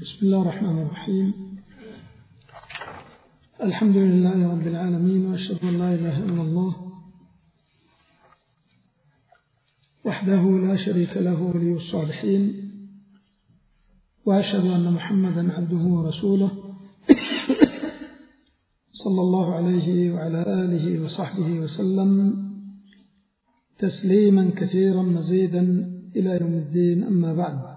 بسم الله الرحمن الرحيم. الحمد لله رب العالمين، وأشهد أن لا إله إلا الله وحده لا شريك له ولي الصالحين، وأشهد أن محمدا عبده ورسوله صلى الله عليه وعلى آله وصحبه وسلم تسليما كثيرا مزيدا إلى يوم الدين. أما بعد،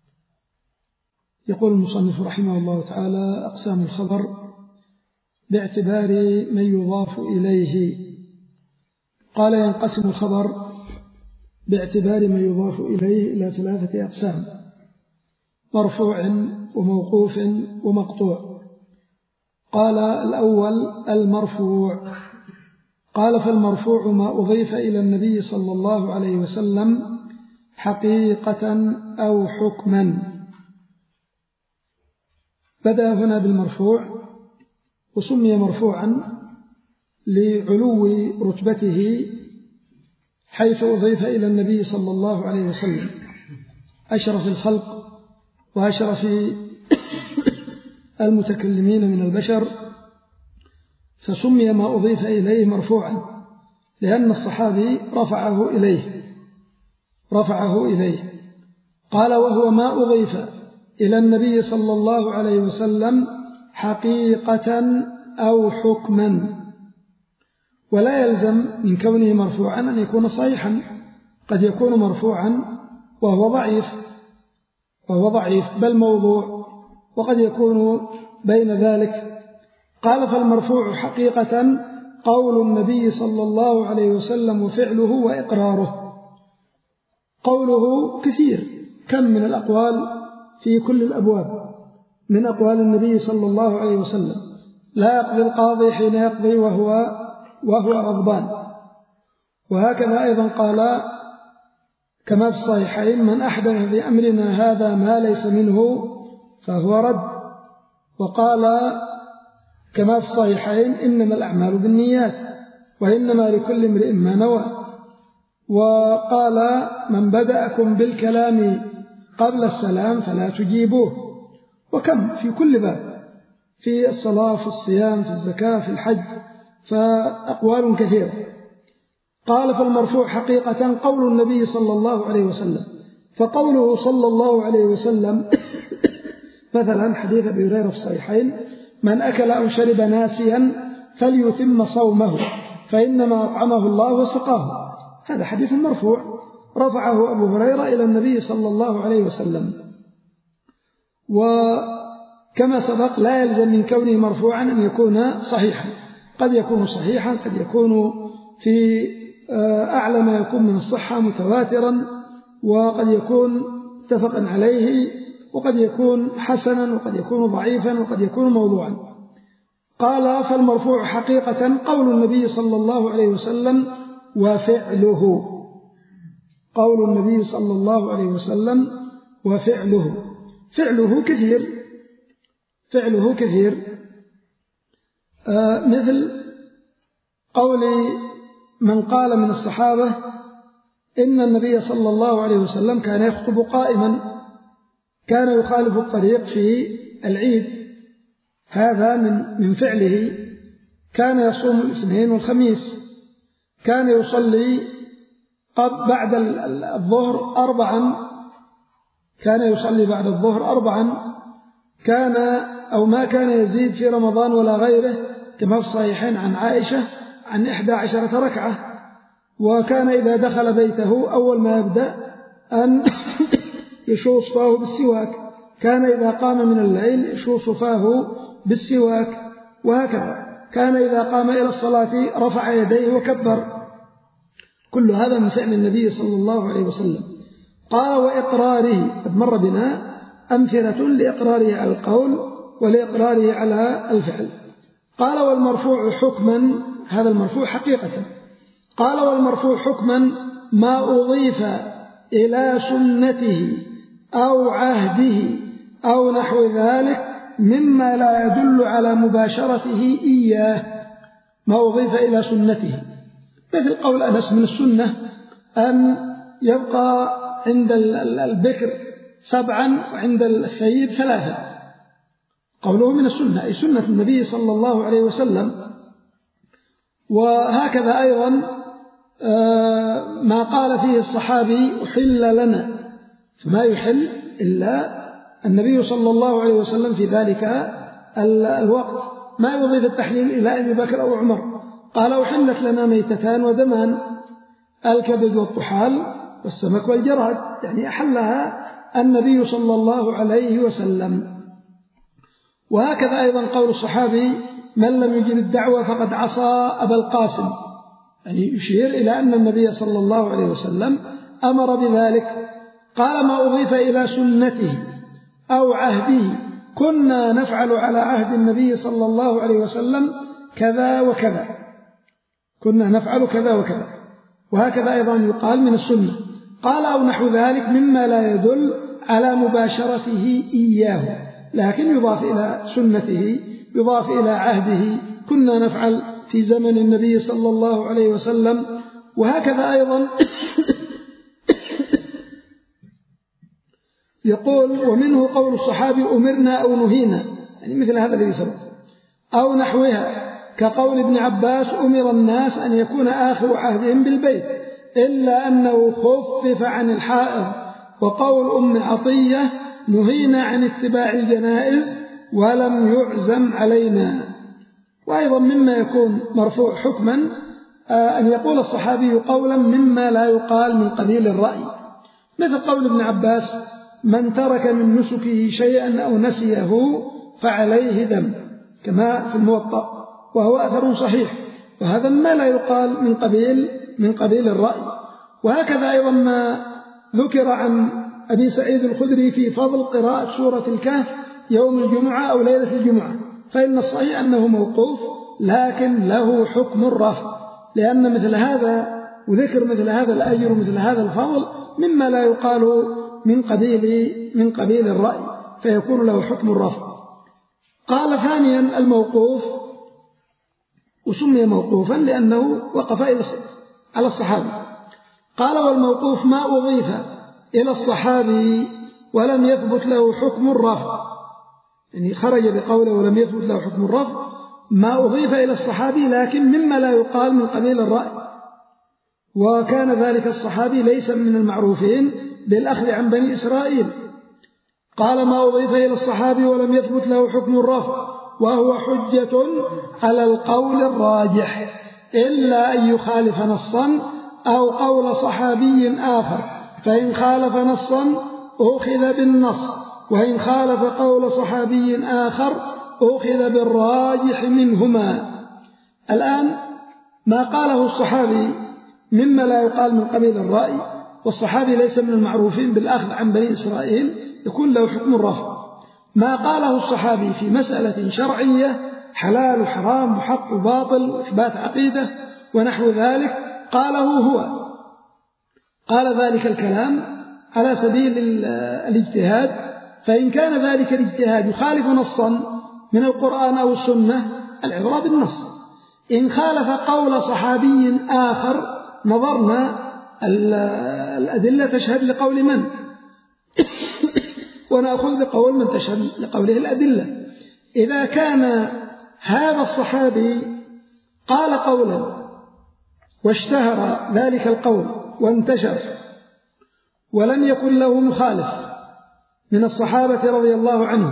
يقول المصنف رحمه الله تعالى: أقسام الخبر باعتبار من يضاف إليه. قال: ينقسم الخبر باعتبار من يضاف إليه إلى ثلاثة أقسام: مرفوع وموقوف ومقطوع. قال: الأول المرفوع. قال: فالمرفوع ما أضيف إلى النبي صلى الله عليه وسلم حقيقة أو حكما. بدأ هنا بالمرفوع، وسمي مرفوعا لعلو رتبته حيث أضيف إلى النبي صلى الله عليه وسلم، أشرف الخلق وأشرف المتكلمين من البشر، فسمي ما أضيف إليه مرفوعا لأن الصحابي رفعه إليه. قال: وهو ما أضيف إلى النبي صلى الله عليه وسلم حقيقة أو حكما. ولا يلزم من كونه مرفوعا أن يكون صحيحا، قد يكون مرفوعا وهو ضعيف بل موضوع، وقد يكون بين ذلك. قال: فالمرفوع حقيقة قول النبي صلى الله عليه وسلم وفعله وإقراره. قوله كثير، كم من الأقوال في كل الأبواب من أقوال النبي صلى الله عليه وسلم. لا يقضي القاضي حين يقضي وهو غضبان. وهكذا أيضا قال كما في الصحيحين: من أحدث في أمرنا هذا ما ليس منه فهو رد. وقال كما في الصحيحين: إنما الأعمال بالنيات وإنما لكل امرئ ما نوى. وقال: من بدأكم بالكلام قبل السلام فلا تجيبوه. وكم في كل باب، في الصلاة، في الصيام، في الزكاة، في الحج، فأقوال كثيرة. قال: فالمرفوع حقيقة قول النبي صلى الله عليه وسلم. فقوله صلى الله عليه وسلم مثلا حديث أبي هريرة في الصحيحين: من أكل أو شرب ناسيا فليتم صومه فإنما أطعمه الله وسقاه. هذا حديث مرفوع رفعه أبو هريرة إلى النبي صلى الله عليه وسلم. وكما سبق لا يلزم من كونه مرفوعا أن يكون صحيحا، قد يكون صحيحا، قد يكون في أعلى ما يكون من الصحة متواترا، وقد يكون متفقا عليه، وقد يكون حسنا، وقد يكون ضعيفا، وقد يكون موضوعا. قال: فالمرفوع حقيقة قول النبي صلى الله عليه وسلم وفعله. قول النبي صلى الله عليه وسلم وفعله. فعله كثير مثل قول من قال من الصحابة إن النبي صلى الله عليه وسلم كان يخطب قائما، كان يخالف الطريق في العيد، هذا من فعله. كان يصوم الاثنين والخميس، كان يصلي بعد الظهر 4، كان يصلي بعد الظهر 4، كان أو ما كان يزيد في رمضان ولا غيره، كما في الصحيحين عن عائشة عن 11 ركعة. وكان إذا دخل بيته أول ما يبدأ أن يشوص فاه بالسواك، كان إذا قام من الليل يشوص فاه بالسواك، وهكذا كان إذا قام إلى الصلاة رفع يديه وكبر. كل هذا من فعل النبي صلى الله عليه وسلم. قال: وإقراره. قد مر بنا أمثلة لإقراره على القول ولإقراره على الفعل. قال: والمرفوع حكما. هذا المرفوع حقيقة. قال: والمرفوع حكما ما أضيف إلى سنته أو عهده أو نحو ذلك مما لا يدل على مباشرته إياه. ما أضيف إلى سنته، مثل قول أنس: من السنة أن يبقى عند البكر 7 وعند الثيب 3. قوله من السنة أي سنة النبي صلى الله عليه وسلم. وهكذا أيضا ما قال فيه الصحابي أحل لنا، فما يحل إلا النبي صلى الله عليه وسلم في ذلك الوقت، ما يضيف التحليل إلى أبي بكر أو عمر. قال أحلت لنا ميتتان ودمان، الكبد والطحال والسمك والجراد، يعني أحلها النبي صلى الله عليه وسلم. وهكذا أيضا قول الصحابي من لم يجب الدعوة فقد عصى أبا القاسم، يعني يشير إلى أن النبي صلى الله عليه وسلم أمر بذلك. قال ما أضيف إلى سنته أو عهده كنا نفعل على عهد النبي صلى الله عليه وسلم كذا وكذا، كنا نفعل كذا وكذا. وهكذا أيضا يقال من السنة. قال أو نحو ذلك مما لا يدل على مباشرته إياه، لكن يضاف إلى سنته، يضاف إلى عهده، كنا نفعل في زمن النبي صلى الله عليه وسلم. وهكذا أيضا يقول ومنه قول الصحابي أمرنا أو نهينا، يعني مثل هذا الذي سبق، أو نحوها كقول ابن عباس أمر الناس أن يكون آخر عهدهم بالبيت إلا أنه خفف عن الحائض. وقول أم عطية نهينا عن اتباع الجنائز ولم يعزم علينا. وأيضا مما يكون مرفوع حكما أن يقول الصحابي قولا مما لا يقال من قبيل الرأي، مثل قول ابن عباس من ترك من نسكه شيئا أو نسيه فعليه دم، كما في الموطأ، وهو أثر صحيح، وهذا ما لا يقال من قبيل الرأي. وهكذا أيضا ما ذكر عن أبي سعيد الخدري في فضل قراءة سورة الكهف يوم الجمعة أو ليلة الجمعة، فإن الصحيح أنه موقوف لكن له حكم الرفع، لأن مثل هذا وذكر مثل هذا الأجر ومثل هذا الفضل مما لا يقال من قبيل الرأي، فيكون له حكم الرفع. قال ثانيا الموقوف، وسمي موقوفا لأنه وقف على الصحابي. قال والموقوف ما أضيف إلى الصحابي ولم يثبت له حكم الرفع، يعني خرج بقوله ولم يثبت له حكم الرفع، ما أضيف إلى الصحابي لكن مما لا يقال من قبيل الرأي. وكان ذلك الصحابي ليس من المعروفين بالأخذ عن بني إسرائيل. قال ما أضيف إلى الصحابي ولم يثبت له حكم الرفع وهو حجة على القول الراجح إلا أن يخالف نصا أو قول صحابي آخر، فإن خالف نصا أخذ بالنص، وإن خالف قول صحابي آخر أخذ بالراجح منهما. الآن ما قاله الصحابي مما لا يقال من قبيل الرأي، والصحابي ليس من المعروفين بالأخذ عن بني إسرائيل، يكون له حكم الرفع. ما قاله الصحابي في مسألة شرعية حلال وحرام وحق وباطل وإثبات عقيدة ونحو ذلك قاله هو، قال ذلك الكلام على سبيل الاجتهاد، فإن كان ذلك الاجتهاد يخالف نصا من القرآن أو السنة العبرة بالنص. إن خالف قول صحابي آخر نظرنا الأدلة تشهد لقول من ونأخذ بقول من تشهد لقوله الأدلة. إذا كان هذا الصحابي قال قولا واشتهر ذلك القول وانتشر ولم يكن له مخالف من الصحابة رضي الله عنهم،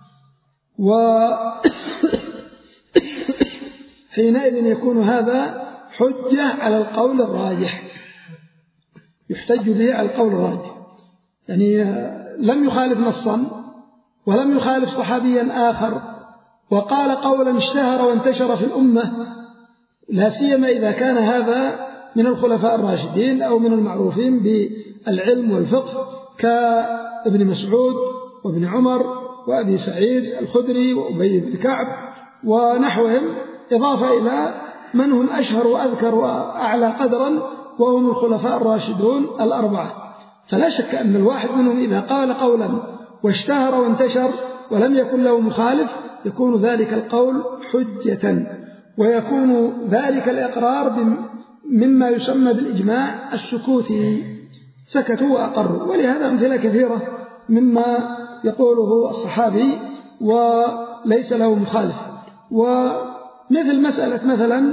وحينئذ يكون هذا حجة على القول الراجح، يحتج به على القول الراجح، يعني لم يخالف نصا ولم يخالف صحابيا آخر وقال قولا اشتهر وانتشر في الأمة، لا سيما إذا كان هذا من الخلفاء الراشدين أو من المعروفين بالعلم والفقه كابن مسعود وابن عمر وأبي سعيد الخدري وأبي بن كعب ونحوهم، إضافة إلى من هم أشهر وأذكر وأعلى قدرا وهم الخلفاء الراشدون الأربعة. فلا شك أن الواحد منهم إذا قال قولا واشتهر وانتشر ولم يكن له مخالف يكون ذلك القول حجة، ويكون ذلك الإقرار مما يسمى بالإجماع السكوتي، سكتوا وأقروا. ولهذا أمثلة كثيرة مما يقوله الصحابي وليس له مخالف. ومثل مسألة مثلا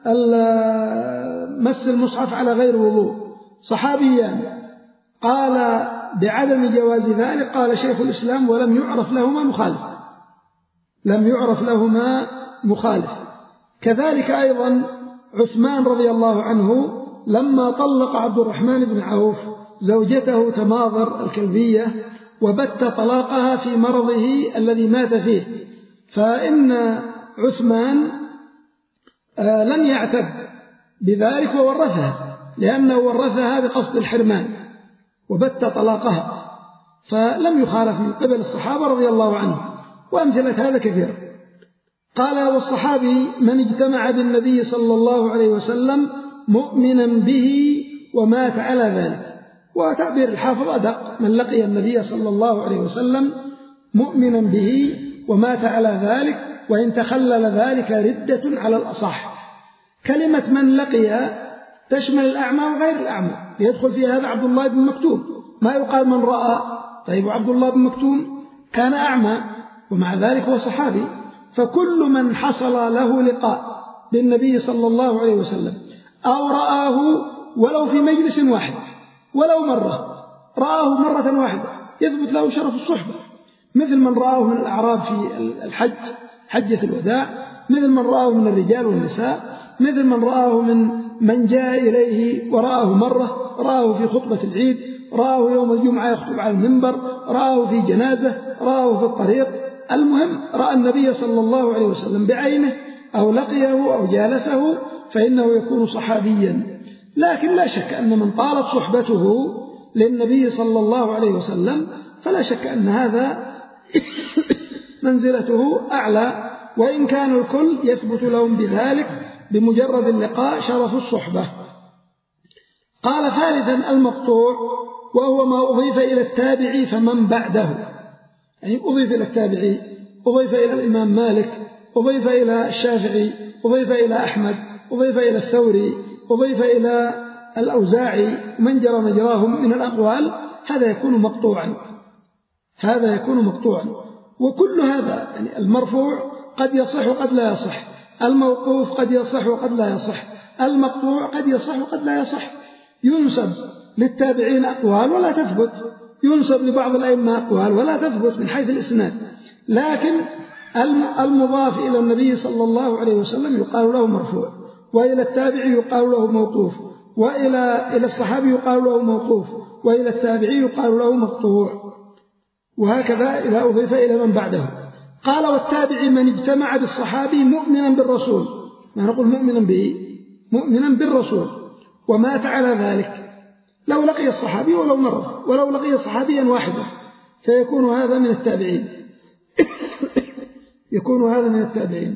مس المصحف على غير وضوء، صحابيان قال بعدم جواز ذلك، قال شيخ الإسلام ولم يعرف لهما مخالف، لم يعرف لهما مخالف. كذلك أيضا عثمان رضي الله عنه لما طلق عبد الرحمن بن عوف زوجته تماضر الكلبية وبت طلاقها في مرضه الذي مات فيه، فإن عثمان لم يعتد بذلك وورثها، لأنه ورثها بقصد الحرمان وبت طلاقها، فلم يخالف من قبل الصحابة رضي الله عنهم. وأمثلة هذا كثير. قال والصحابي من اجتمع بالنبي صلى الله عليه وسلم مؤمنا به ومات على ذلك. وتعبير الحافظ أدق: من لقي النبي صلى الله عليه وسلم مؤمنا به ومات على ذلك، وإن تخلل ذلك ردة على الأصح. كلمة من لقي تشمل الأعمى وغير الأعمى، يدخل في هذا عبد الله بن مكتوم، ما يقال من رأى. طيب عبد الله بن مكتوم كان أعمى ومع ذلك هو صحابي، فكل من حصل له لقاء بالنبي صلى الله عليه وسلم أو رآه ولو في مجلس واحد ولو مرة، رآه مرة واحدة يثبت له شرف الصحبة، مثل من رآه من الأعراب في الحج حجة الوداع، مثل من رآه من الرجال والنساء، مثل من رآه من جاء إليه ورآه مرة، رآه في خطبة العيد، رآه يوم الجمعة يخطب على المنبر، رآه في جنازة، رآه في الطريق. المهم رأى النبي صلى الله عليه وسلم بعينه أو لقيه أو جالسه فإنه يكون صحابيا. لكن لا شك أن من طالت صحبته للنبي صلى الله عليه وسلم فلا شك أن هذا منزلته أعلى، وإن كان الكل يثبت لهم بذلك بمجرد اللقاء شرف الصحبة. قال ثالثا المقطوع، وهو ما أضيف إلى التابعي فمن بعده، يعني أضيف إلى التابعي، أضيف إلى الإمام مالك، أضيف إلى الشافعي، أضيف إلى أحمد، أضيف إلى الثوري، أضيف إلى الأوزاعي، من جرى مجراهم من الأقوال، هذا يكون مقطوعا، هذا يكون مقطوعا. وكل هذا يعني المرفوع قد يصح وقد لا يصح، الموقوف قد يصح وقد لا يصح، المقطوع قد يصح وقد لا يصح. ينسب للتابعين أقوال ولا تثبت، ينسب لبعض الأئمة أقوال ولا تثبت من حيث الإسناد، لكن المضاف إلى النبي صلى الله عليه وسلم يقال له مرفوع، وإلى التابعي يقال له موقوف، وإلى الصحابي يقال له موقوف، وإلى التابعي يقال له مقطوع، وهكذا إذا أضيف إلى من بعده. قال والتابعي من اجتمع بالصحابي مؤمنا بالرسول، ما نقول مؤمنا به، مؤمنا بالرسول ومات على ذلك، لو لقي الصحابي ولو مرة، ولو لقي صحابيا واحدا فيكون هذا من التابعين يكون هذا من التابعين.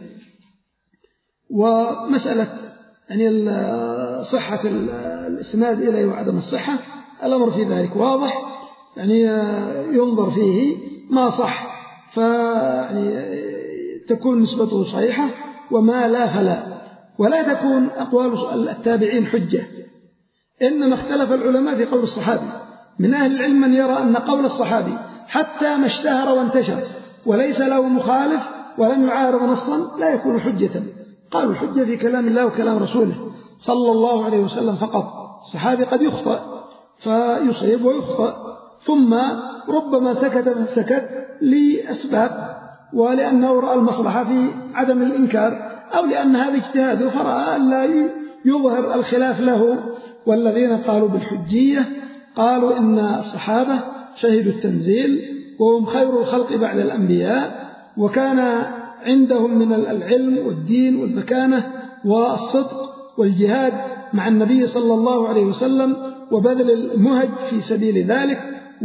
ومسألة يعني صحة الإسناد إليه وعدم الصحة الأمر في ذلك واضح، يعني ينظر فيه ما صح فيعني تكون نسبته صحيحة، وما لا فلا، ولا تكون أقوال التابعين حجة. إنما اختلف العلماء في قول الصحابي، من أهل العلم من يرى أن قول الصحابي حتى ما اشتهر وانتشر وليس له مخالف ولم يعارض نصا لا يكون حجة. قالوا الحجة في كلام الله وكلام رسوله صلى الله عليه وسلم فقط. الصحابي قد يخطأ فيصيب ويخطأ، ثم ربما سكت لأسباب، ولأنه رأى المصلحة في عدم الإنكار، أو لأن هذا اجتهاده فرأى أن لا يظهر الخلاف له. والذين قالوا بالحجية قالوا إن الصحابة شهدوا التنزيل وهم خير الخلق بعد الأنبياء، وكان عندهم من العلم والدين والمكانة والصدق والجهاد مع النبي صلى الله عليه وسلم وبذل المهج في سبيل ذلك،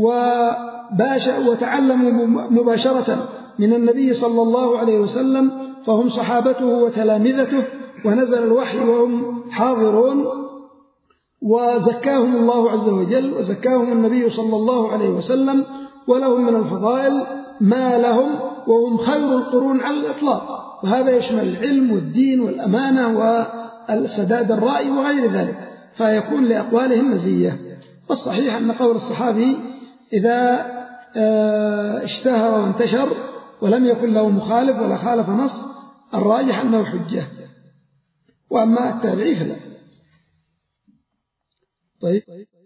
وتعلموا مباشرة من النبي صلى الله عليه وسلم، فهم صحابته وتلامذته، ونزل الوحي وهم حاضرون، وزكاهم الله عز وجل وزكاهم النبي صلى الله عليه وسلم، ولهم من الفضائل ما لهم، وهم خير القرون على الإطلاق، وهذا يشمل العلم والدين والأمانة والسداد الرأي وغير ذلك، فيكون لأقوالهم مزية. والصحيح أن قول الصحابي إذا اشتهر وانتشر ولم يكن له مخالف ولا خالف نص، الراجح أنه حجة. وأما التابعي فلا. طيب.